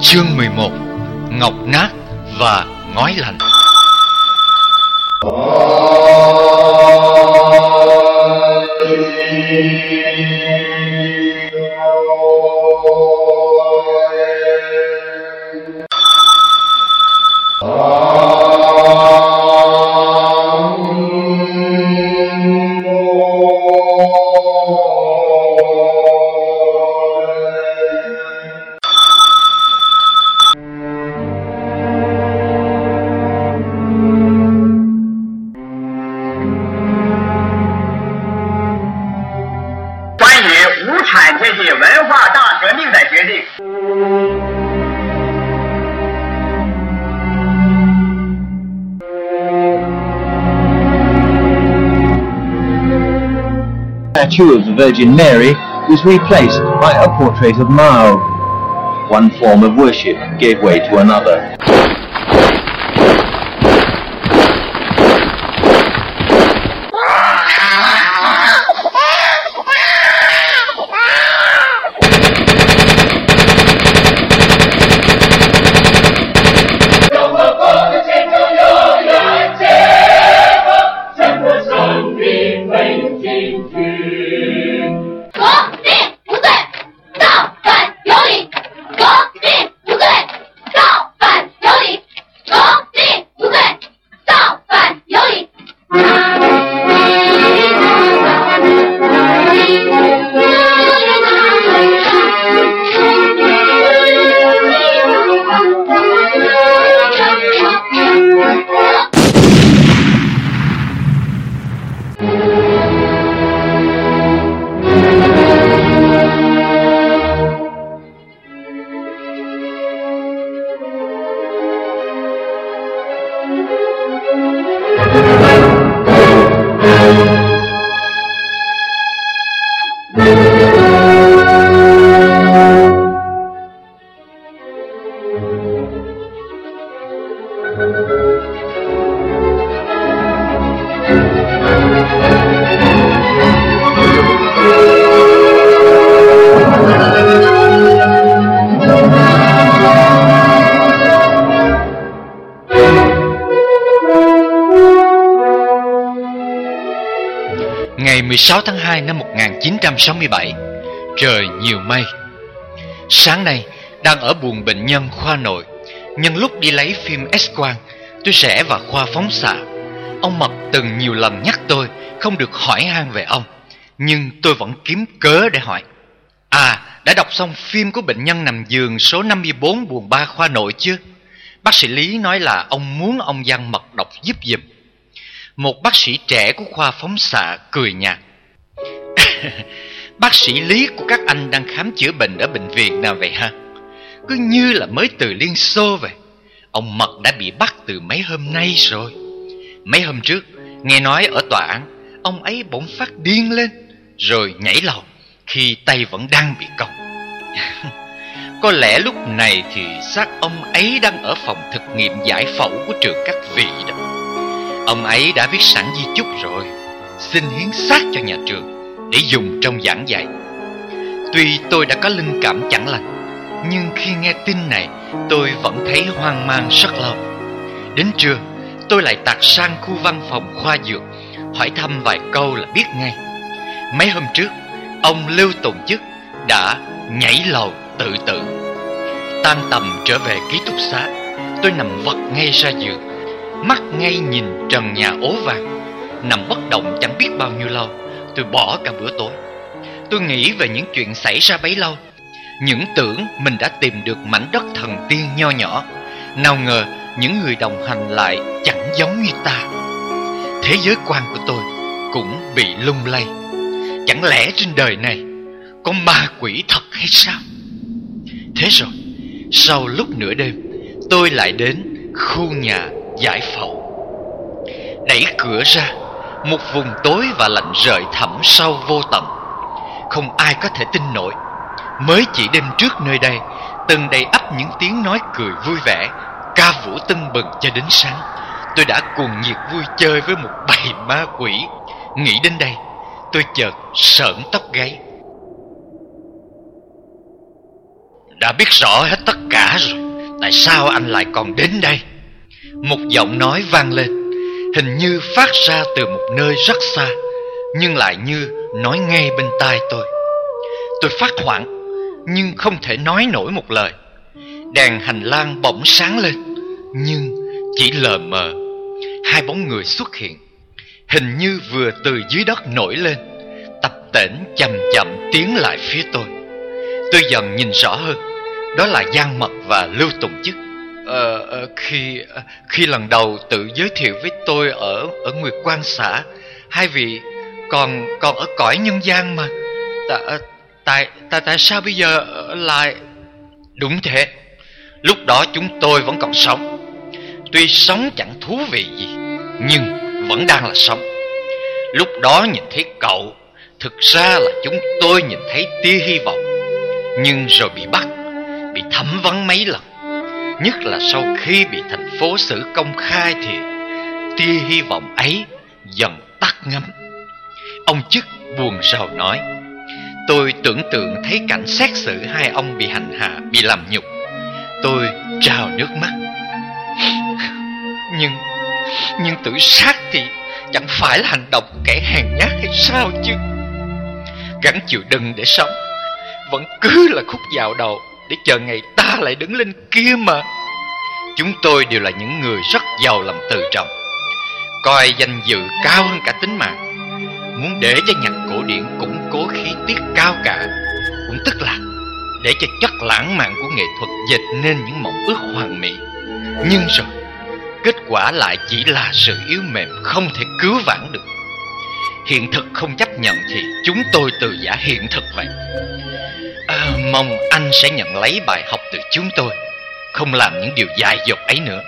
Chương 11: Ngọc nát và ngói lạnh. Statue of the Virgin Mary was replaced by a portrait of Mao. One form of worship gave way to another. Ngày 16 tháng 2 năm 1967, trời nhiều mây. Sáng nay, đang ở buồng bệnh nhân khoa nội. Nhân lúc đi lấy phim X-quang, tôi rẽ vào khoa phóng xạ. Ông Mật từng nhiều lần nhắc tôi không được hỏi han về ông, nhưng tôi vẫn kiếm cớ để hỏi. Đã đọc xong phim của bệnh nhân nằm giường số 54 buồng 3 khoa nội chưa? Bác sĩ Lý nói là ông muốn ông Văn Mật đọc giúp giùm. Một bác sĩ trẻ của khoa phóng xạ cười nhạt. Bác sĩ Lý của các anh đang khám chữa bệnh ở bệnh viện nào vậy ha? Cứ như là mới từ Liên Xô vậy. Ông Mật đã bị bắt từ mấy hôm nay rồi. Mấy hôm trước, nghe nói ở tòa án, ông ấy bỗng phát điên lên, rồi nhảy lầu khi tay vẫn đang bị còng. Có lẽ lúc này thì xác ông ấy đang ở phòng thực nghiệm giải phẫu của trường các vị đó. Ông ấy đã viết sẵn di chúc rồi, xin hiến xác cho nhà trường để dùng trong giảng dạy. Tuy tôi đã có linh cảm chẳng lành, nhưng khi nghe tin này tôi vẫn thấy hoang mang rất lâu. Đến trưa, tôi lại tạt sang khu văn phòng khoa dược, hỏi thăm vài câu là biết ngay. Mấy hôm trước, ông Lưu Tùng Chức đã nhảy lầu tự tử. Tan tầm trở về ký túc xá, tôi nằm vật ngay ra giường, mắt ngay nhìn trần nhà ố vàng. Nằm bất động chẳng biết bao nhiêu lâu, tôi bỏ cả bữa tối. Tôi nghĩ về những chuyện xảy ra bấy lâu, những tưởng mình đã tìm được mảnh đất thần tiên nho nhỏ. Nào ngờ những người đồng hành lại chẳng giống như ta. Thế giới quan của tôi cũng bị lung lay. Chẳng lẽ trên đời này có ma quỷ thật hay sao? Thế rồi, sau lúc nửa đêm, tôi lại đến khu nhà giải phẫu. Đẩy cửa ra, một vùng tối và lạnh rời thẳm sâu vô tận. Không ai có thể tin nổi, mới chỉ đêm trước nơi đây từng đầy ắp những tiếng nói cười vui vẻ, ca vũ tưng bừng cho đến sáng. Tôi đã cuồng nhiệt vui chơi với một bầy ma quỷ. Nghĩ đến đây, tôi chợt sởn tóc gáy. đã biết rõ hết tất cả rồi, tại sao anh lại còn đến đây? Một giọng nói vang lên, hình như phát ra từ một nơi rất xa, nhưng lại như nói ngay bên tai tôi. Tôi phát hoảng, nhưng không thể nói nổi một lời. Đèn hành lang bỗng sáng lên, nhưng chỉ lờ mờ. Hai bóng người xuất hiện, hình như vừa từ dưới đất nổi lên, tập tễnh chậm chậm tiến lại phía tôi. Tôi dần nhìn rõ hơn, đó là Giang Mật và Lưu Tùng Chức. Khi lần đầu tự giới thiệu với tôi ở Nguyệt Quang xã, hai vị còn ở cõi nhân gian mà. Tại sao bây giờ lại... Đúng thế, lúc đó chúng tôi vẫn còn sống. Tuy sống chẳng thú vị gì, nhưng vẫn đang là sống. Lúc đó nhìn thấy cậu, thực ra là chúng tôi nhìn thấy tia hy vọng. Nhưng rồi bị bắt, bị thẩm vấn mấy lần. Nhất là sau khi bị thành phố xử công khai thì tia hy vọng ấy dần tắt ngấm. Ông Chức buồn rầu nói. Tôi tưởng tượng thấy cảnh xét xử hai ông bị hành hạ, bị làm nhục. Tôi trào nước mắt. Nhưng tự sát thì chẳng phải là hành động của kẻ hèn nhát hay sao chứ? Gắng chịu đựng để sống vẫn cứ là khúc dạo đầu để chờ ngày ta lại đứng lên kia mà. Chúng tôi đều là những người rất giàu lòng tự trọng, coi danh dự cao hơn cả tính mạng, muốn để cho nhạc cổ điển củng cố khí tiết cao cả, cũng tức là để cho chất lãng mạn của nghệ thuật dệt nên những mộng ước hoàn mỹ. Nhưng rồi kết quả lại chỉ là sự yếu mềm không thể cứu vãn được. Hiện thực không chấp nhận thì chúng tôi từ giả hiện thực vậy. Mong anh sẽ nhận lấy bài học từ chúng tôi, không làm những điều dại dột ấy nữa.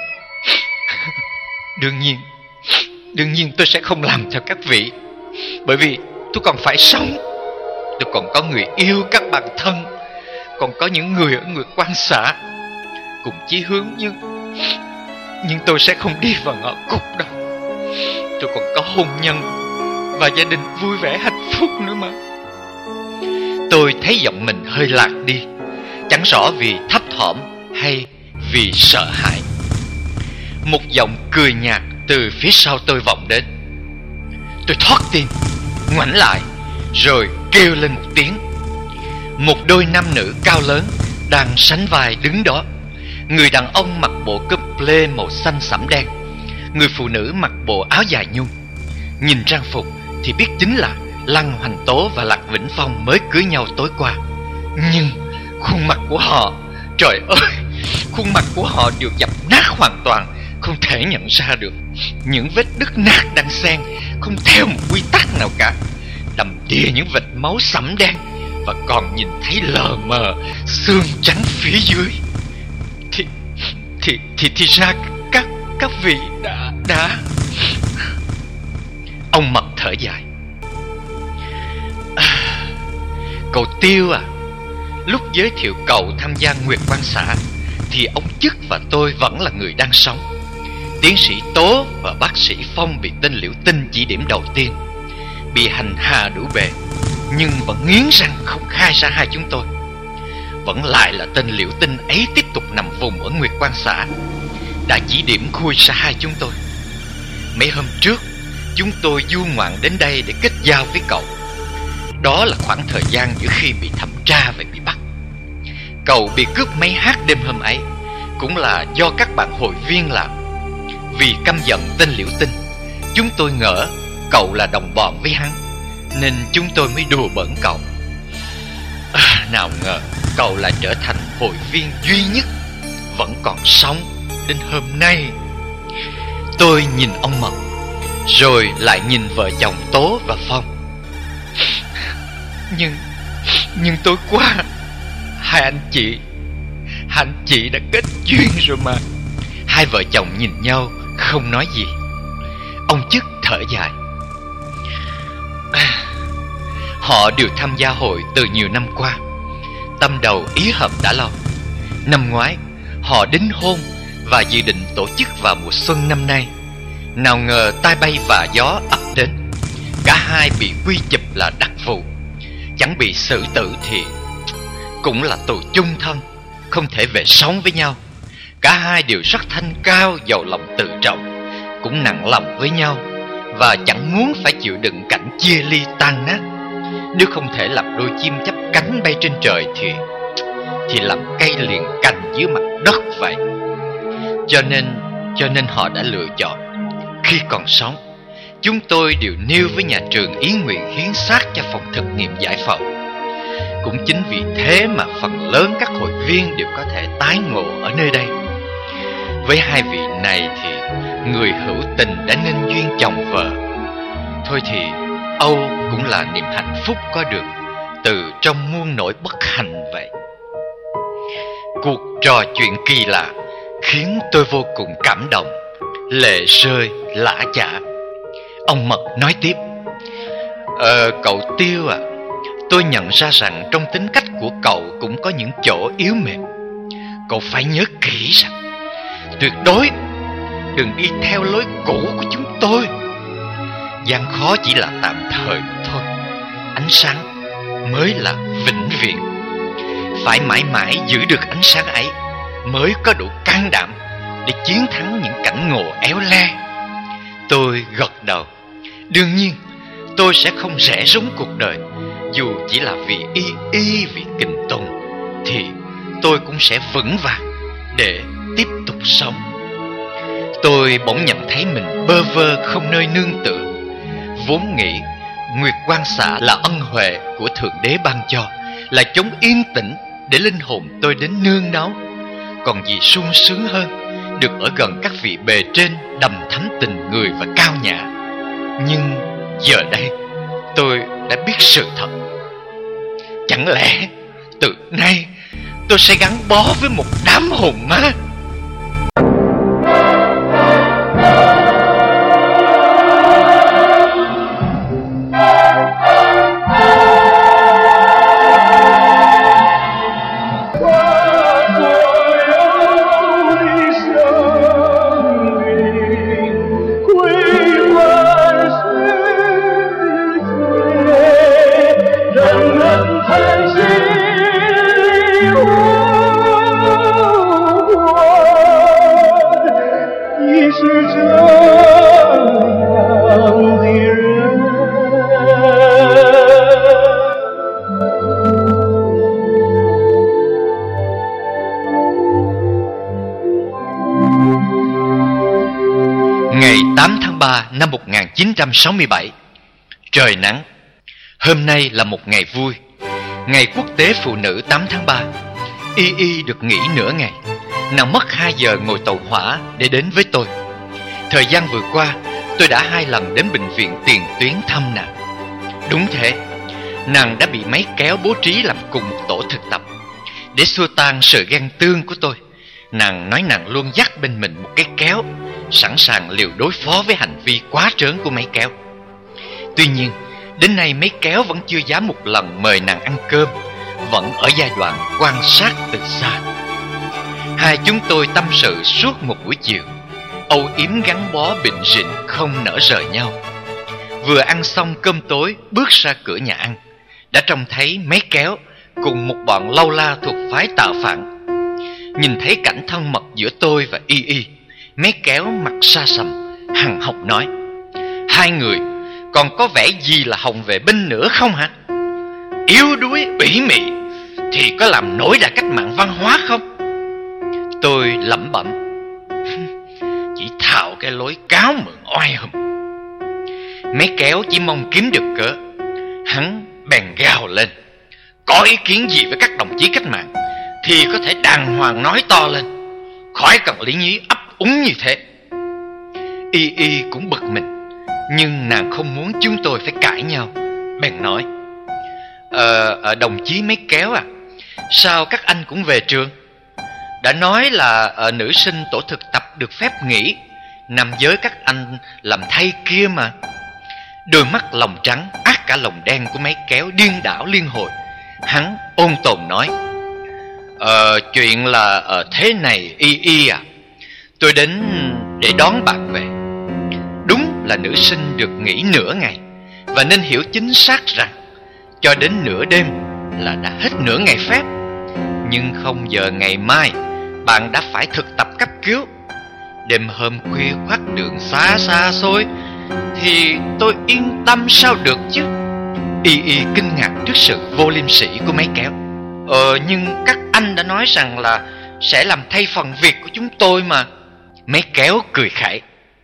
Đương nhiên tôi sẽ không làm theo các vị, bởi vì tôi còn phải sống. Tôi còn có người yêu, các bạn thân, còn có những người ở Nguyệt Quang xã cùng chí hướng, nhưng tôi sẽ không đi vào ngõ cụt đâu. Tôi còn có hôn nhân và gia đình vui vẻ hạnh phúc nữa mà. Tôi thấy giọng mình hơi lạc đi, chẳng rõ vì thấp thỏm hay vì sợ hãi. Một giọng cười nhạt từ phía sau tôi vọng đến. Tôi thoát tim, ngoảnh lại, rồi kêu lên một tiếng. Một đôi nam nữ cao lớn đang sánh vai đứng đó. Người đàn ông mặc bộ cúp lê màu xanh sẫm đen, người phụ nữ mặc bộ áo dài nhung. Nhìn trang phục thì biết chính là Lăng Hoành Tố và Lạc Vĩnh Phong mới cưới nhau tối qua. Nhưng khuôn mặt của họ, trời ơi, khuôn mặt của họ đều dập nát hoàn toàn, không thể nhận ra được. Những vết đứt nát đan xen, không theo một quy tắc nào cả, đầm đìa những vệt máu sẫm đen, và còn nhìn thấy lờ mờ xương trắng phía dưới. Thì ra các vị đã... Ông Mật thở dài. Cậu Tiêu à, lúc giới thiệu cậu tham gia Nguyệt Quang xã thì ông Chức và tôi vẫn là người đang sống. Tiến sĩ Tố và bác sĩ Phong bị tên Liễu Tinh chỉ điểm đầu tiên, bị hành hạ đủ bề, nhưng vẫn nghiến răng không khai ra hai chúng tôi. Vẫn lại là tên Liễu Tinh ấy tiếp tục nằm vùng ở Nguyệt Quang xã, đã chỉ điểm khui ra hai chúng tôi. Mấy hôm trước chúng tôi du ngoạn đến đây để kết giao với cậu. Đó là khoảng thời gian giữa khi bị thẩm tra và bị bắt. Cậu bị cướp máy hát đêm hôm ấy cũng là do các bạn hội viên làm. Vì căm giận tên Liễu Tinh, chúng tôi ngỡ cậu là đồng bọn với hắn, nên chúng tôi mới đùa bỡn cậu. Nào ngờ cậu lại trở thành hội viên duy nhất vẫn còn sống đến hôm nay. Tôi nhìn ông Mật, rồi lại nhìn vợ chồng Tố và Phong. Nhưng tối qua hai anh chị đã kết duyên rồi mà. Hai vợ chồng nhìn nhau không nói gì. Ông Chức thở dài. Họ đều tham gia hội từ nhiều năm qua, tâm đầu ý hợp đã lâu. Năm ngoái họ đính hôn và dự định tổ chức vào mùa xuân năm nay. Nào ngờ tai bay và gió ập đến, cả hai bị quy chụp là đặc vụ. Chẳng bị xử tử thì cũng là tù chung thân. không thể về sống với nhau. Cả hai đều rất thanh cao, giàu lòng tự trọng, cũng nặng lòng với nhau, và chẳng muốn phải chịu đựng cảnh chia ly tan nát. Nếu không thể làm đôi chim chắp cánh bay trên trời thì làm cây liền cành dưới mặt đất vậy. Cho nên họ đã lựa chọn. Khi còn sống, chúng tôi đều nêu với nhà trường ý nguyện hiến xác cho phòng thực nghiệm giải phẫu. Cũng chính vì thế mà phần lớn các hội viên đều có thể tái ngộ ở nơi đây. Với hai vị này thì người hữu tình đã nên duyên chồng vợ. Thôi thì Âu cũng là niềm hạnh phúc có được từ trong muôn nỗi bất hạnh vậy. Cuộc trò chuyện kỳ lạ khiến tôi vô cùng cảm động, lệ rơi lã chả. Ông Mật nói tiếp: Cậu Tiêu à, tôi nhận ra rằng trong tính cách của cậu cũng có những chỗ yếu mềm. Cậu phải nhớ kỹ rằng tuyệt đối đừng đi theo lối cũ của chúng tôi. Gian khó chỉ là tạm thời thôi, ánh sáng mới là vĩnh viễn. Phải mãi mãi giữ được ánh sáng ấy mới có đủ can đảm để chiến thắng những cảnh ngộ éo le. Tôi gật đầu. Đương nhiên tôi sẽ không rẽ rúng cuộc đời. Dù chỉ là vì vì Kình Tùng, thì tôi cũng sẽ vững vàng để tiếp tục sống. Tôi bỗng nhận thấy mình bơ vơ không nơi nương tựa. Vốn nghĩ Nguyệt Quang Xạ là ân huệ của Thượng Đế ban cho, là chốn yên tĩnh để linh hồn tôi đến nương náu. Còn gì sung sướng hơn được ở gần các vị bề trên đầm thắm tình người và cao nhã. Nhưng giờ đây tôi đã biết sự thật. Chẳng lẽ từ nay tôi sẽ gắn bó với một đám hồn ma? Ngày 8 tháng 3 năm 1967. Trời nắng. Hôm nay là một ngày vui, ngày quốc tế phụ nữ 8 tháng 3. Y được nghỉ nửa ngày. Nàng mất 2 giờ ngồi tàu hỏa để đến với tôi. Thời gian vừa qua, tôi đã 2 lần đến bệnh viện Tiền Tuyến thăm nàng. Đúng thế, nàng đã bị máy kéo bố trí làm cùng một tổ thực tập. Để xua tan sự ghen tương của tôi, nàng nói nàng luôn dắt bên mình một cái kéo, sẵn sàng liều đối phó với hành vi quá trớn của máy kéo. Tuy nhiên, đến nay máy kéo vẫn chưa dám một lần mời nàng ăn cơm, vẫn ở giai đoạn quan sát từ xa. Hai chúng tôi tâm sự suốt một buổi chiều, âu yếm gắn bó bệnh rịnh không nỡ rời nhau. Vừa ăn xong cơm tối, bước ra cửa nhà ăn, đã trông thấy máy kéo cùng một bọn lâu la thuộc phái Tạo Phạn. Nhìn thấy cảnh thân mật giữa tôi và Y, máy kéo mặt xa sầm, hằn học nói: hai người còn có vẻ gì là hồng vệ binh nữa không hả? Yếu đuối, ủy mị thì có làm nổi đại cách mạng văn hóa không? Tôi lẩm bẩm: chỉ thạo cái lối cáo mượn oai hùm. Máy kéo chỉ mong kiếm được cớ, hắn bèn gào lên: có ý kiến gì với các đồng chí cách mạng thì có thể đàng hoàng nói to lên, khỏi cần lý nhí ấp úng như thế. Y cũng bực mình, nhưng nàng không muốn chúng tôi phải cãi nhau, bèn nói: đồng chí máy kéo à, sao các anh cũng về trường? Đã nói là nữ sinh tổ thực tập được phép nghỉ, nam giới các anh làm thay kia mà. Đôi mắt lòng trắng át cả lòng đen của máy kéo điên đảo liên hồi. Hắn ôn tồn nói: chuyện là thế này Y à, tôi đến để đón bạn về. Đúng là nữ sinh được nghỉ nửa ngày, và nên hiểu chính xác rằng cho đến nửa đêm là đã hết nửa ngày phép. Nhưng không giờ ngày mai bạn đã phải thực tập cấp cứu. Đêm hôm khuya khoắt đường xa xa xôi thì tôi yên tâm sao được chứ? Y Y kinh ngạc trước sự vô liêm sỉ của máy kéo. Nhưng các anh đã nói rằng là sẽ làm thay phần việc của chúng tôi mà. Máy kéo cười khẩy.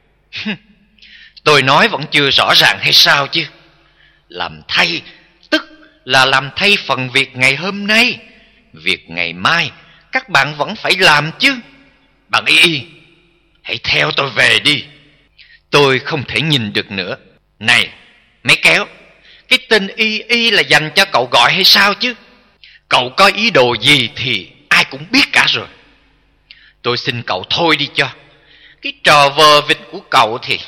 Tôi nói vẫn chưa rõ ràng hay sao chứ? Làm thay tức là làm thay phần việc ngày hôm nay. Việc ngày mai các bạn vẫn phải làm chứ. Bạn Y Y, hãy theo tôi về đi. Tôi không thể nhìn được nữa. Này, máy kéo, cái tên Y Y là dành cho cậu gọi hay sao chứ? Cậu có ý đồ gì thì ai cũng biết cả rồi. Tôi xin cậu thôi đi cho. Cái trò vờ vịt của cậu thì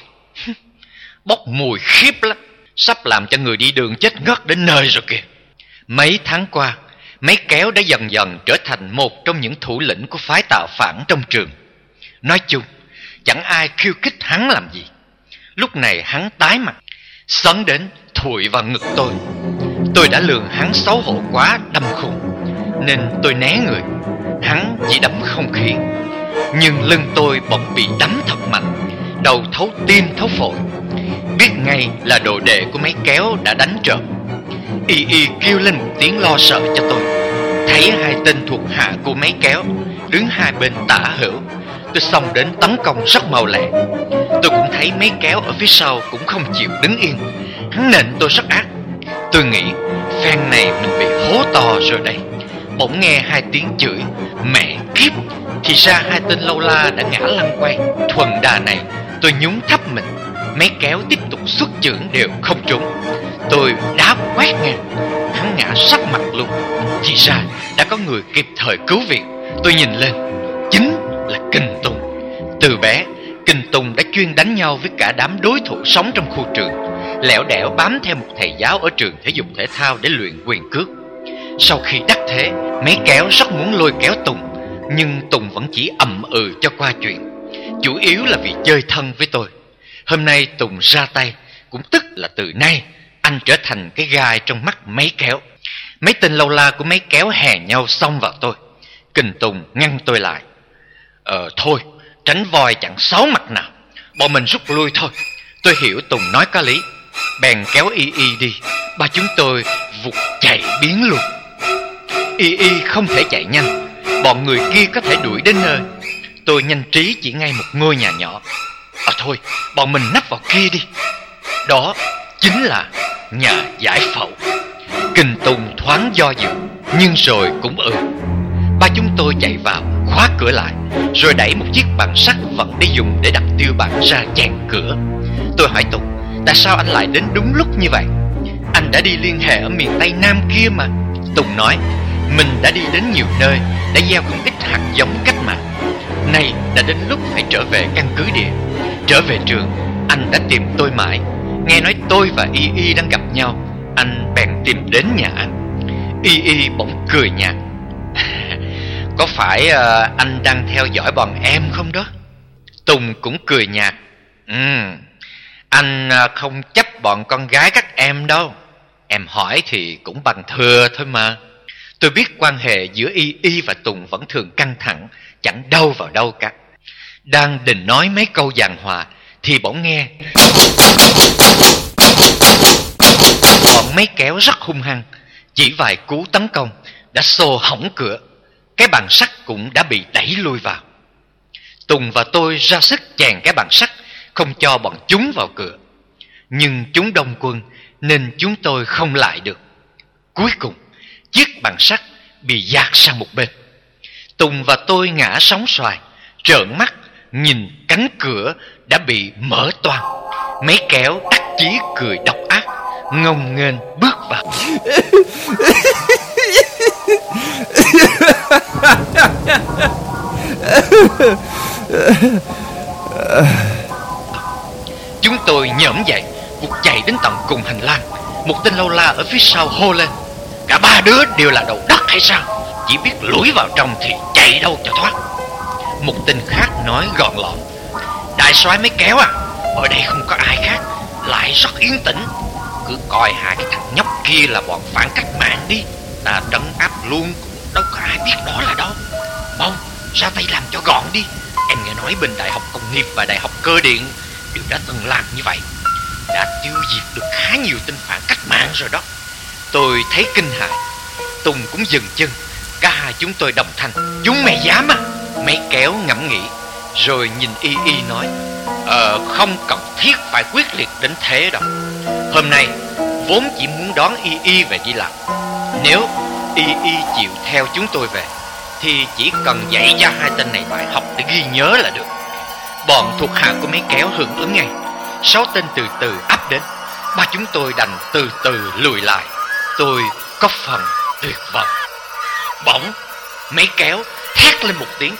bốc mùi khiếp lắm, sắp làm cho người đi đường chết ngất đến nơi rồi kìa. Mấy tháng qua, máy kéo đã dần dần trở thành một trong những thủ lĩnh của phái tạo phản trong trường. Nói chung, chẳng ai khiêu khích hắn làm gì. Lúc này hắn tái mặt, sấn đến thụi vào ngực tôi. Tôi đã lường hắn xấu hổ quá đâm khùng, nên tôi né người. Hắn chỉ đấm không khí, nhưng lưng tôi bỗng bị đấm thật mạnh, đầu thấu tim thấu phổi. Biết ngay là đồ đệ của máy kéo đã đánh trộm. Y Y kêu lên một tiếng lo sợ cho tôi. Thấy hai tên thuộc hạ của máy kéo đứng hai bên tả hữu, tôi xông đến tấn công rất mau lẹ. Tôi cũng thấy máy kéo ở phía sau cũng không chịu đứng yên. Hắn nện tôi rất ác. Tôi nghĩ phen này mình bị hố to rồi đây. Bỗng nghe hai tiếng chửi mẹ kiếp. Thì ra hai tên lâu la đã ngã lăn quay. Thuần đà này tôi nhún thấp mình. Máy kéo tiếp tục xuất chưởng đều không trúng. Tôi đá quét ngang, hắn ngã sắp mặt luôn. Thì ra đã có người kịp thời cứu viện. Tôi nhìn lên, chính là Kình Tùng. Từ bé, Kình Tùng đã chuyên đánh nhau với cả đám đối thủ sống trong khu trường, lẻo đẻo bám theo một thầy giáo ở trường thể dục thể thao để luyện quyền cước. Sau khi đắc thế, máy kéo rất muốn lôi kéo Tùng, nhưng Tùng vẫn chỉ ậm ừ cho qua chuyện. Chủ yếu là vì chơi thân với tôi. Hôm nay Tùng ra tay, cũng tức là từ nay anh trở thành cái gai trong mắt máy kéo. Mấy tên lâu la của máy kéo hè nhau xông vào tôi. Kình Tùng ngăn tôi lại. Thôi, tránh voi chẳng sáu mặt nào, bọn mình rút lui thôi. Tôi hiểu Tùng nói có lý, bèn kéo Y Y đi. Ba chúng tôi vụt chạy biến luôn. Y Y không thể chạy nhanh, bọn người kia có thể đuổi đến nơi. Tôi nhanh trí chỉ ngay một ngôi nhà nhỏ. Thôi, bọn mình nấp vào kia đi. Đó chính là nhà giải phẫu. Kình Tùng thoáng do dự, nhưng rồi cũng Ba chúng tôi chạy vào, khóa cửa lại, rồi đẩy một chiếc bàn sắt vẫn để dùng để đặt tiêu bản ra chèn cửa. Tôi hỏi Tùng, tại sao anh lại đến đúng lúc như vậy? Anh đã đi liên hệ ở miền Tây Nam kia mà. Tùng nói, mình đã đi đến nhiều nơi, đã gieo không ít hạt giống cách mạng. Nay đã đến lúc phải trở về căn cứ địa. Trở về trường, anh đã tìm tôi mãi. Nghe nói tôi và Y Y đang gặp nhau, anh bèn tìm đến nhà anh. Y Y bỗng cười nhạt. Có phải anh đang theo dõi bọn em không đó? Tùng cũng cười nhạt. Anh không chấp bọn con gái các em đâu. Em hỏi thì cũng bằng thừa thôi mà. Tôi biết quan hệ giữa Y Y và Tùng vẫn thường căng thẳng, chẳng đâu vào đâu cả. Đang định nói mấy câu giảng hòa thì bỗng nghe bọn máy kéo rất hung hăng. Chỉ vài cú tấn công đã xô hỏng cửa. Cái bàn sắt cũng đã bị đẩy lui vào. Tùng và tôi ra sức chèn cái bàn sắt, không cho bọn chúng vào cửa. Nhưng chúng đông quân nên chúng tôi không lại được. Cuối cùng, chiếc bàn sắt bị dạt sang một bên. Tùng và tôi ngã sóng xoài, trợn mắt nhìn cánh cửa đã bị mở toang. Máy kéo đắc chí cười độc ác, ngông nghênh bước vào. Chúng tôi nhổm dậy, vụt chạy đến tận cùng hành lang. Một tên lâu la ở phía sau hô lên, cả ba đứa đều là đầu đất hay sao? Chỉ biết lủi vào trong thì chạy đâu cho thoát. Một tên khác nói gọn lọn, đại soái máy kéo à, ở đây không có ai khác, lại rất yên tĩnh. Cứ coi hai cái thằng nhóc kia là bọn phản cách mạng đi, ta trấn áp luôn cũng đâu có ai biết đó là đâu. Mau ra tay làm cho gọn đi. Em nghe nói bên Đại học Công nghiệp và Đại học Cơ điện đều đã từng làm như vậy, đã tiêu diệt được khá nhiều tên phản cách mạng rồi đó. Tôi thấy kinh hãi, Tùng cũng dừng chân. Cả hai chúng tôi đồng thanh: chúng mày dám à? Mấy kéo ngẫm nghĩ rồi nhìn Y Y nói: không cần thiết phải quyết liệt đến thế đâu. Hôm nay vốn chỉ muốn đón Y Y về đi làm. Nếu Y Y chịu theo chúng tôi về thì chỉ cần dạy cho hai tên này bài học để ghi nhớ là được. Bọn thuộc hạ của mấy kéo hưởng ứng ngay. 6 tên từ từ áp đến. Ba chúng tôi đành từ từ lùi lại. Tôi có phần tuyệt vọng. Bỗng mấy kéo thét lên một tiếng.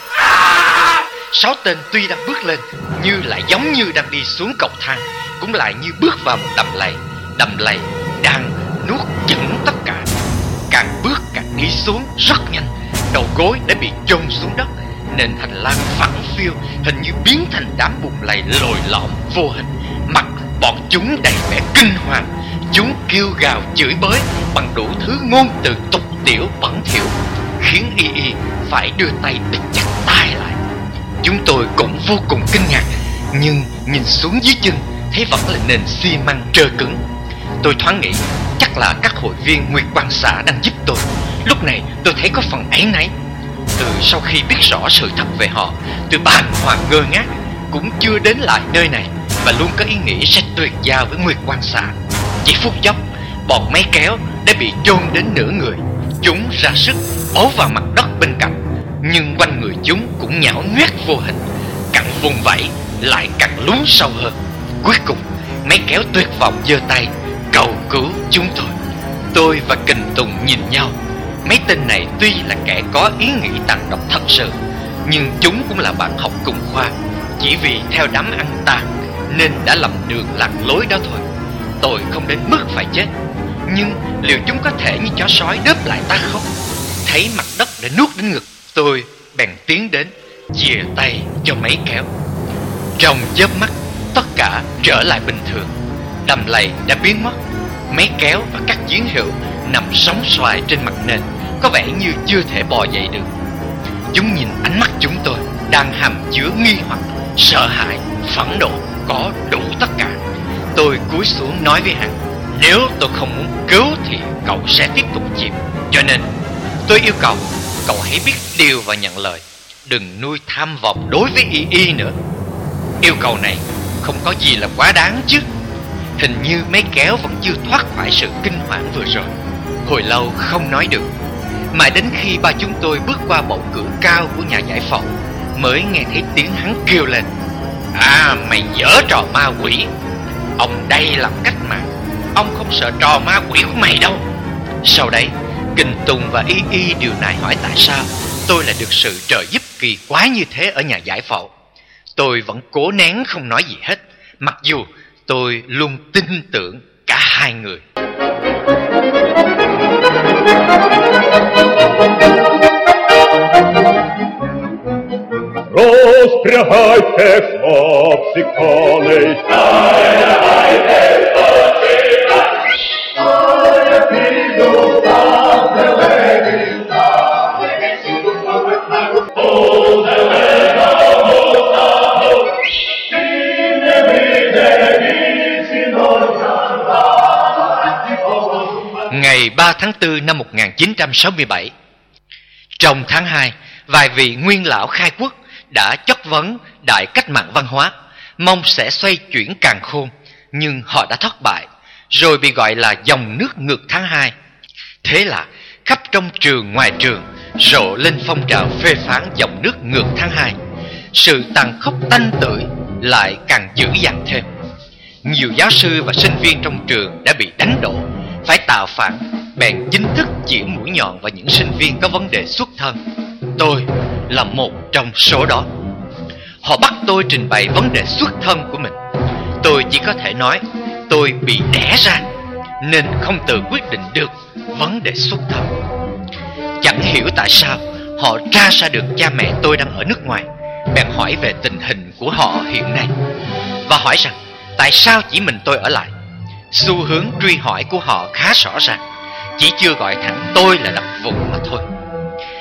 6 tên tuy đang bước lên nhưng lại giống như đang đi xuống cầu thang, cũng lại như bước vào một đầm lầy. Đầm lầy đang nuốt chửng tất cả. Càng bước càng đi xuống rất nhanh. Đầu gối đã bị chôn xuống đất, nền hành lang phẳng phiu hình như biến thành đám bùn lầy lồi lõm vô hình. Mặt bọn chúng đầy vẻ kinh hoàng. Chúng kêu gào chửi bới bằng đủ thứ ngôn từ tục tiểu bẩn thỉu, khiến Y Y phải đưa tay bịt chặt tai lại. Chúng tôi cũng vô cùng kinh ngạc, nhưng nhìn xuống dưới chân thấy vẫn là nền xi măng trơ cứng. Tôi thoáng nghĩ chắc là các hội viên Nguyệt Quang xã đang giúp tôi. Lúc này tôi thấy có phần áy náy. Từ sau khi biết rõ sự thật về họ, tôi bàng hoàng ngơ ngác, cũng chưa đến lại nơi này và luôn có ý nghĩ sẽ tuyệt giao với Nguyệt Quang xã. Chỉ phút chốc, bọn máy kéo đã bị chôn đến nửa người. Chúng ra sức bấu vào mặt đất bên cạnh, nhưng quanh người chúng cũng nhão nhoét vô hình. Càng vùng vẫy lại càng lún sâu hơn. Cuối cùng máy kéo tuyệt vọng giơ tay cầu cứu chúng tôi. Tôi và Kình Tùng nhìn nhau. Mấy tên này tuy là kẻ có ý nghĩ tàn độc thật sự, nhưng chúng cũng là bạn học cùng khoa. Chỉ vì theo đám ăn tàn nên đã lầm đường lạc lối đó thôi. Tôi không đến mức phải chết, nhưng liệu chúng có thể như chó sói đớp lại ta không? Thấy mặt đất đã nuốt đến ngực, tôi bèn tiến đến chìa tay cho mấy kéo. Trong chớp mắt, tất cả trở lại bình thường. Đầm lầy đã biến mất. Mấy kéo và các chiến hữu nằm sóng xoài trên mặt nền, có vẻ như chưa thể bò dậy được. Chúng nhìn ánh mắt chúng tôi đang hàm chứa nghi hoặc, sợ hãi, phẫn nộ, có đủ tất cả. Tôi cúi xuống nói với hắn: nếu tôi không muốn cứu thì cậu sẽ tiếp tục chìm. Cho nên tôi yêu cầu cậu hãy biết điều và nhận lời, đừng nuôi tham vọng đối với Y Y nữa. Yêu cầu này không có gì là quá đáng chứ. Hình như mấy kéo vẫn chưa thoát khỏi sự kinh hoàng vừa rồi. Hồi lâu không nói được, mãi đến khi ba chúng tôi bước qua bậu cửa cao của nhà giải phẫu mới nghe thấy tiếng hắn kêu lên: à, mày dở trò ma quỷ. Ông đây làm cách mạng, ông không sợ trò ma quỷ của mày đâu. Sau đấy Kình Tùng và Y Y điều nại hỏi tại sao tôi lại được sự trợ giúp kỳ quái như thế ở nhà giải phẫu. Tôi vẫn cố nén không nói gì hết, mặc dù tôi luôn tin tưởng cả hai người. Rozprягайте, хлопці, коней, Ngày 3 tháng 4 năm 1967, trong tháng 2, vài vị nguyên lão khai quốc đã chất vấn đại cách mạng văn hóa, mong sẽ xoay chuyển càn khôn, nhưng họ đã thất bại, rồi bị gọi là dòng nước ngược tháng 2. Thế là khắp trong trường ngoài trường rộ lên phong trào phê phán dòng nước ngược tháng 2. Sự tàn khốc tanh tưởi lại càng dữ dằn thêm. Nhiều giáo sư và sinh viên trong trường đã bị đánh đổ, phải tạo phản, bèn chính thức chỉ mũi nhọn vào những sinh viên có vấn đề xuất thân. Tôi là một trong số đó. Họ bắt tôi trình bày vấn đề xuất thân của mình. Tôi chỉ có thể nói tôi bị đẻ ra nên không tự quyết định được vấn đề xuất thân. Chẳng hiểu tại sao họ tra ra được cha mẹ tôi đang ở nước ngoài, bèn hỏi về tình hình của họ hiện nay và hỏi rằng tại sao chỉ mình tôi ở lại. Xu hướng truy hỏi của họ khá rõ ràng, chỉ chưa gọi thẳng tôi là đặc vụ mà thôi.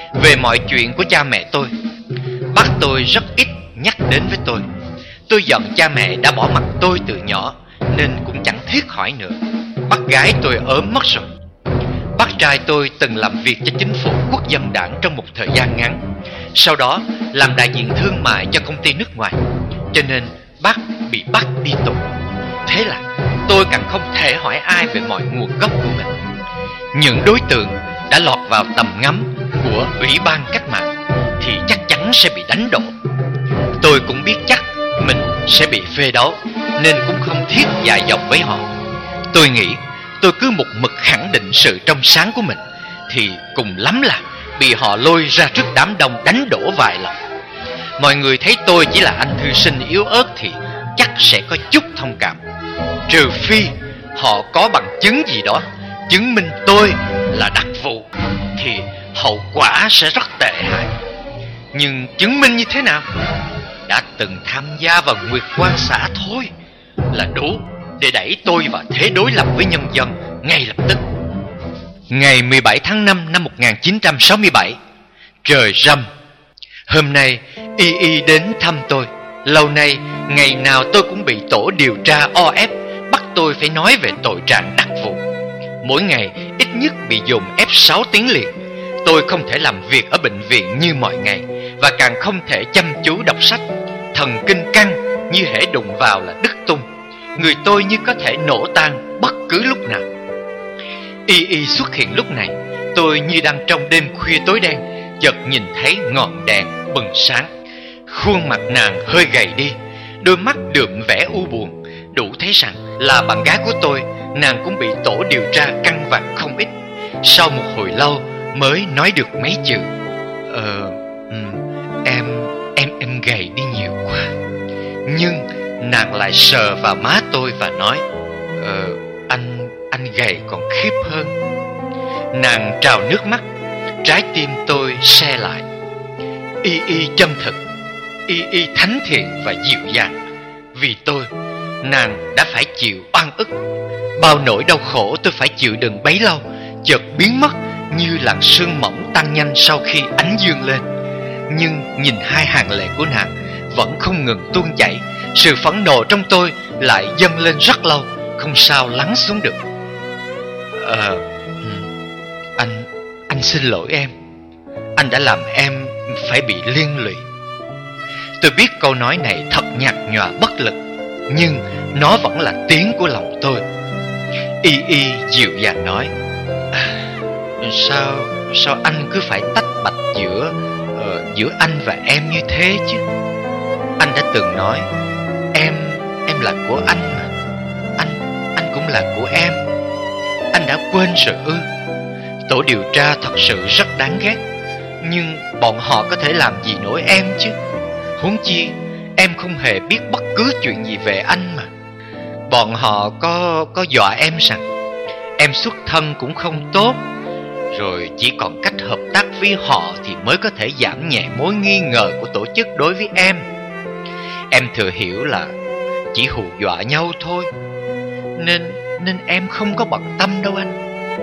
Về mọi chuyện của cha mẹ tôi, bác tôi rất ít nhắc đến với tôi. Tôi giận cha mẹ đã bỏ mặc tôi từ nhỏ nên cũng chẳng thiết hỏi nữa. Bác gái tôi ốm mất rồi. Bác trai tôi từng làm việc cho chính phủ quốc dân đảng trong một thời gian ngắn, sau đó làm đại diện thương mại cho công ty nước ngoài, cho nên bác bị bắt đi tù. Thế là tôi càng không thể hỏi ai về mọi nguồn gốc của mình. Những đối tượng đã lọt vào tầm ngắm của Ủy ban Cách mạng thì chắc chắn sẽ bị đánh đổ. Tôi cũng biết chắc mình sẽ bị phê đấu nên cũng không thiết dài dòng với họ. Tôi nghĩ tôi cứ một mực khẳng định sự trong sáng của mình thì cùng lắm là bị họ lôi ra trước đám đông đánh đổ vài lần. Mọi người thấy tôi chỉ là anh thư sinh yếu ớt thì chắc sẽ có chút thông cảm, trừ phi họ có bằng chứng gì đó chứng minh tôi là đặc vụ, thì hậu quả sẽ rất tệ hại. Nhưng chứng minh như thế nào? Đã từng tham gia vào Nguyệt Quang xã thôi là đủ để đẩy tôi vào thế đối lập với nhân dân ngay lập tức. Ngày 17 tháng 5 năm 1967, trời râm. Hôm nay Y đến thăm tôi. Lâu nay, ngày nào tôi cũng bị tổ điều tra o ép, bắt tôi phải nói về tội trạng đặc vụ. Mỗi ngày ít nhất bị dồn ép 6 tiếng liền. Tôi không thể làm việc ở bệnh viện như mọi ngày, và càng không thể chăm chú đọc sách. Thần kinh căng, như hễ đụng vào là đứt tung. Người tôi như có thể nổ tan bất cứ lúc nào. Y xuất hiện lúc này, tôi như đang trong đêm khuya tối đen, chợt nhìn thấy ngọn đèn bừng sáng. Khuôn mặt nàng hơi gầy đi, đôi mắt đượm vẻ u buồn, đủ thấy rằng là bạn gái của tôi, nàng cũng bị tổ điều tra căn vặt không ít. Sau một hồi lâu mới nói được mấy chữ: Em gầy đi nhiều quá. Nhưng nàng lại sờ vào má tôi và nói: Anh gầy còn khiếp hơn. Nàng trào nước mắt, trái tim tôi se lại. Y chân thực, Y thánh thiện và dịu dàng. Vì tôi, nàng đã phải chịu oan ức. Bao nỗi đau khổ tôi phải chịu đựng bấy lâu chợt biến mất như làn sương mỏng tan nhanh sau khi ánh dương lên. Nhưng nhìn hai hàng lệ của nàng vẫn không ngừng tuôn chảy. Sự phẫn nộ trong tôi lại dâng lên rất lâu, không sao lắng xuống được. Anh xin lỗi em. Anh đã làm em phải bị liên lụy. Tôi biết câu nói này thật nhạt nhòa bất lực, nhưng nó vẫn là tiếng của lòng tôi. Y dịu dàng nói: Sao anh cứ phải tách bạch giữa anh và em như thế chứ? Anh đã từng nói em là của anh mà. Anh cũng là của em. Anh đã quên rồi ư? Tổ điều tra thật sự rất đáng ghét, nhưng bọn họ có thể làm gì nổi em chứ? Huống chi em không hề biết bất cứ chuyện gì về anh mà. Bọn họ có dọa em rằng em xuất thân cũng không tốt, rồi chỉ còn cách hợp tác với họ thì mới có thể giảm nhẹ mối nghi ngờ của tổ chức đối với em. Em thừa hiểu là chỉ hù dọa nhau thôi, nên em không có bận tâm đâu anh.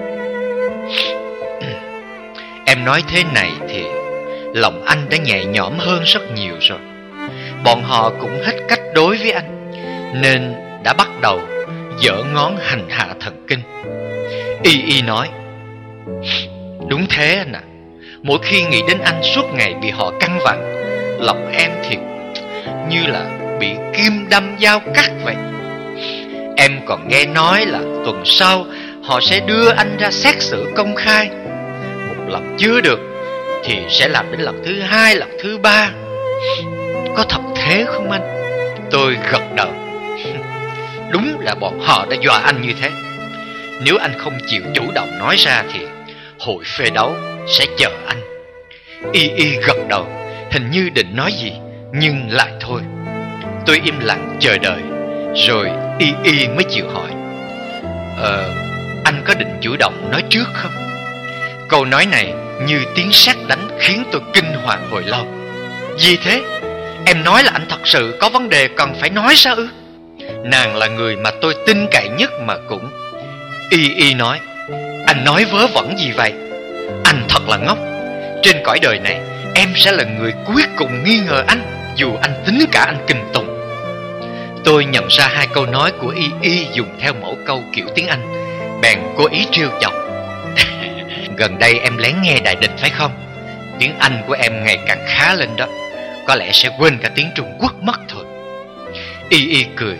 Em nói thế này thì lòng anh đã nhẹ nhõm hơn rất nhiều rồi. Bọn họ cũng hết cách đối với anh, nên đã bắt đầu giở ngón hành hạ thần kinh. Y nói: Đúng thế anh ạ. Mỗi khi nghĩ đến anh suốt ngày bị họ căng vặn, lòng em thiệt như là bị kim đâm dao cắt vậy. Em còn nghe nói là tuần sau họ sẽ đưa anh ra xét xử công khai. Một lần chưa được thì sẽ làm đến lần thứ 2, lần thứ 3. Có thật thế không anh? Tôi gật đầu. Đúng là bọn họ đã dọa anh như thế. Nếu anh không chịu chủ động nói ra thì hội phê đấu sẽ chờ anh. Y gật đầu, hình như định nói gì, nhưng lại thôi. Tôi im lặng chờ đợi, rồi Y mới chịu hỏi: Anh có định chủ động nói trước không? Câu nói này như tiếng sét đánh khiến tôi kinh hoàng hồi lâu. Gì thế? Em nói là anh thật sự có vấn đề cần phải nói sao ư? Nàng là người mà tôi tin cậy nhất mà cũng... Y nói: Anh nói vớ vẩn gì vậy? Anh thật là ngốc. trên cõi đời này em sẽ là người cuối cùng nghi ngờ anh, dù anh tính cả anh Kình Tùng. Tôi nhận ra hai câu nói của Y Y dùng theo mẫu câu kiểu tiếng Anh, bèn cố ý trêu chọc. Gần đây em lén nghe Đại Địch phải không? Tiếng Anh của em ngày càng khá lên đó, có lẽ sẽ quên cả tiếng Trung Quốc mất thôi. Y Y cười.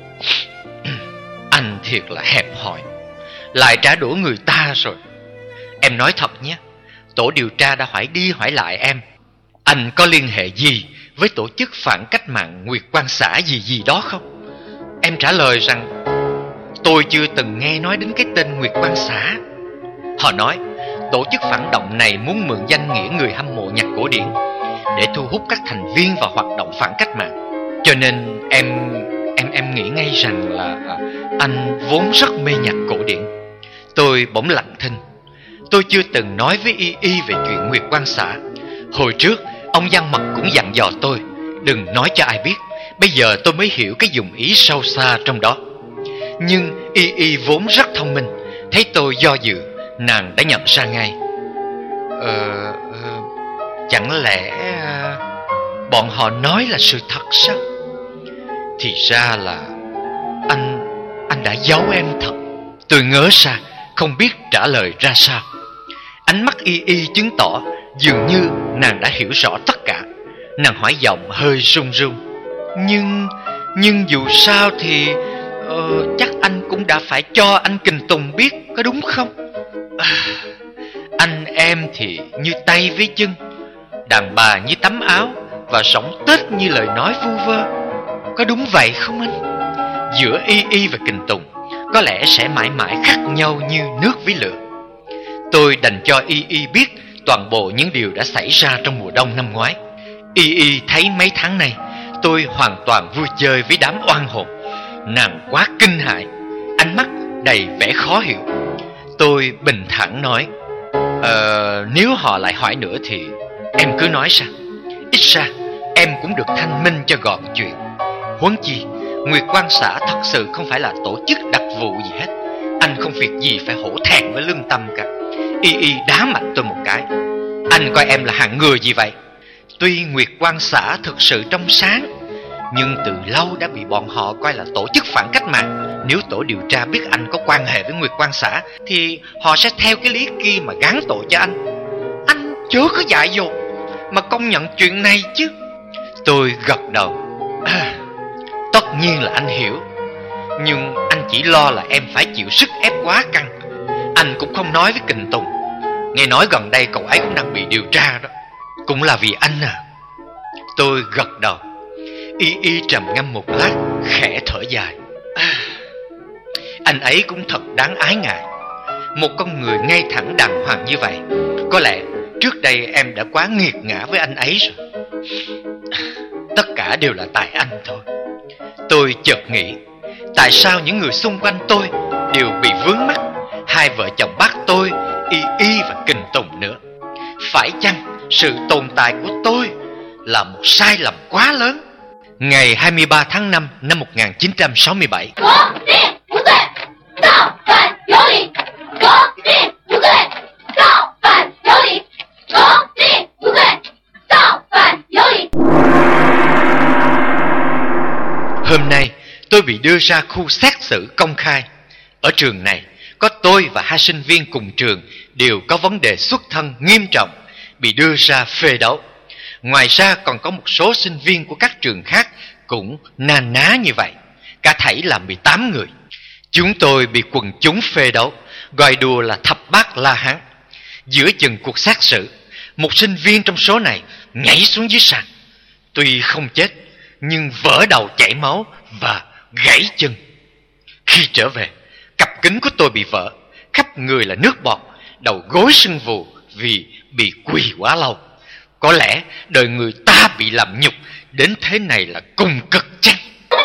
Anh thiệt là hẹp hòi, lại trả đũa người ta rồi. Em nói thật nhé, tổ điều tra đã hỏi đi hỏi lại em, anh có liên hệ gì với tổ chức phản cách mạng Nguyệt Quang xã gì gì đó không? Em trả lời rằng tôi chưa từng nghe nói đến cái tên Nguyệt Quang xã. Họ nói tổ chức phản động này muốn mượn danh nghĩa người hâm mộ nhạc cổ điển để thu hút các thành viên vào hoạt động phản cách mạng. Cho nên em nghĩ ngay rằng là anh vốn rất mê nhạc cổ điển. Tôi bỗng lặng thinh. Tôi chưa từng nói với Y Y về chuyện Nguyệt Quang xã. Hồi trước ông Giang Mật cũng dặn dò tôi đừng nói cho ai biết. Bây giờ tôi mới hiểu cái dụng ý sâu xa trong đó. Nhưng Y Y vốn rất thông minh, thấy tôi do dự, nàng đã nhận ra ngay. Chẳng lẽ bọn họ nói là sự thật sao? Thì ra là anh đã giấu em thật. Tôi ngớ ra, không biết trả lời ra sao. Ánh mắt Y Y chứng tỏ dường như nàng đã hiểu rõ tất cả. Nàng hỏi giọng hơi run run. Nhưng dù sao thì chắc anh cũng đã phải cho anh Kình Tùng biết, có đúng không? Anh em thì như tay với chân, đàn bà như tấm áo, và sống Tết như lời nói vu vơ, có đúng vậy không anh? Giữa Y Y và Kình Tùng có lẽ sẽ mãi mãi khác nhau như nước với lửa. Tôi đành cho Y Y biết toàn bộ những điều đã xảy ra trong mùa đông năm ngoái. Y Y thấy mấy tháng nay tôi hoàn toàn vui chơi với đám oan hồn. Nàng quá kinh hãi, ánh mắt đầy vẻ khó hiểu. Tôi bình thản nói, nếu họ lại hỏi nữa thì em cứ nói ra. Ít ra em cũng được thanh minh cho gọn chuyện. Huống chi Nguyệt Quang xã thật sự không phải là tổ chức đặc vụ gì hết. Anh không việc gì phải hổ thẹn với lương tâm cả. Y Y đá mạnh tôi một cái. Anh coi em là hạng người gì vậy? Tuy Nguyệt Quang xã thực sự trong sáng, nhưng từ lâu đã bị bọn họ coi là tổ chức phản cách mạng. Nếu tổ điều tra biết anh có quan hệ với Nguyệt Quang xã thì họ sẽ theo cái lý kia mà gán tội cho anh. Anh chớ có dại dột mà công nhận chuyện này chứ. Tôi gật đầu. Tất nhiên là anh hiểu, nhưng anh chỉ lo là em phải chịu sức ép quá căng. Anh cũng không nói với Kình Tùng. Nghe nói gần đây cậu ấy cũng đang bị điều tra đó. Cũng là vì anh à. Tôi gật đầu. Y Y trầm ngâm một lát, khẽ thở dài. Anh ấy cũng thật đáng ái ngại. Một con người ngay thẳng đàng hoàng như vậy. Có lẽ trước đây em đã quá nghiệt ngã với anh ấy rồi. Tất cả đều là tại anh thôi. Tôi chợt nghĩ, tại sao những người xung quanh tôi đều bị vướng mắc, hai vợ chồng bác tôi, Y Y và Kình Tùng nữa? Phải chăng sự tồn tại của tôi là một sai lầm quá lớn? Ngày 23 tháng 5 năm 1967. Hôm nay tôi bị đưa ra khu xét xử công khai. Ở trường này có tôi và hai sinh viên cùng trường đều có vấn đề xuất thân nghiêm trọng, bị đưa ra phê đấu. Ngoài ra còn có một số sinh viên của các trường khác cũng na ná như vậy. Cả thảy là 18 người. Chúng tôi bị quần chúng phê đấu, gọi đùa là thập bát La Hán. Giữa chừng cuộc xét xử, một sinh viên trong số này nhảy xuống dưới sàn. Tuy không chết, nhưng vỡ đầu chảy máu và gãy chân. Khi trở về, cặp kính của tôi bị vỡ, khắp người là nước bọt, đầu gối sưng vù vì bị quỳ quá lâu. Có lẽ đời người ta bị làm nhục đến thế này là cùng cực chăng?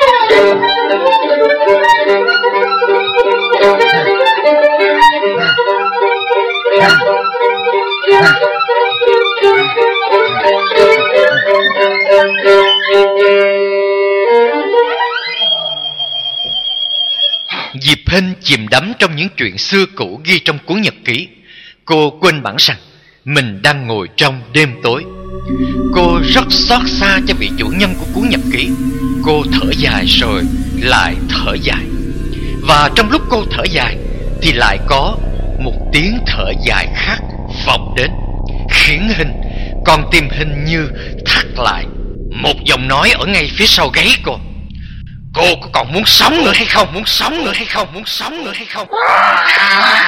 Diệp Hinh chìm đắm trong những chuyện xưa cũ ghi trong cuốn nhật ký. Cô quên bẵng rằng mình đang ngồi trong đêm tối. Cô rất xót xa cho vị chủ nhân của cuốn nhật ký. Cô thở dài rồi lại thở dài. Và trong lúc cô thở dài thì lại có một tiếng thở dài khác vọng đến, khiến con tim Hình như thắt lại. Một giọng nói ở ngay phía sau gáy cô: cô có còn muốn sống nữa hay không? Muốn sống nữa hay không? Muốn sống nữa hay không?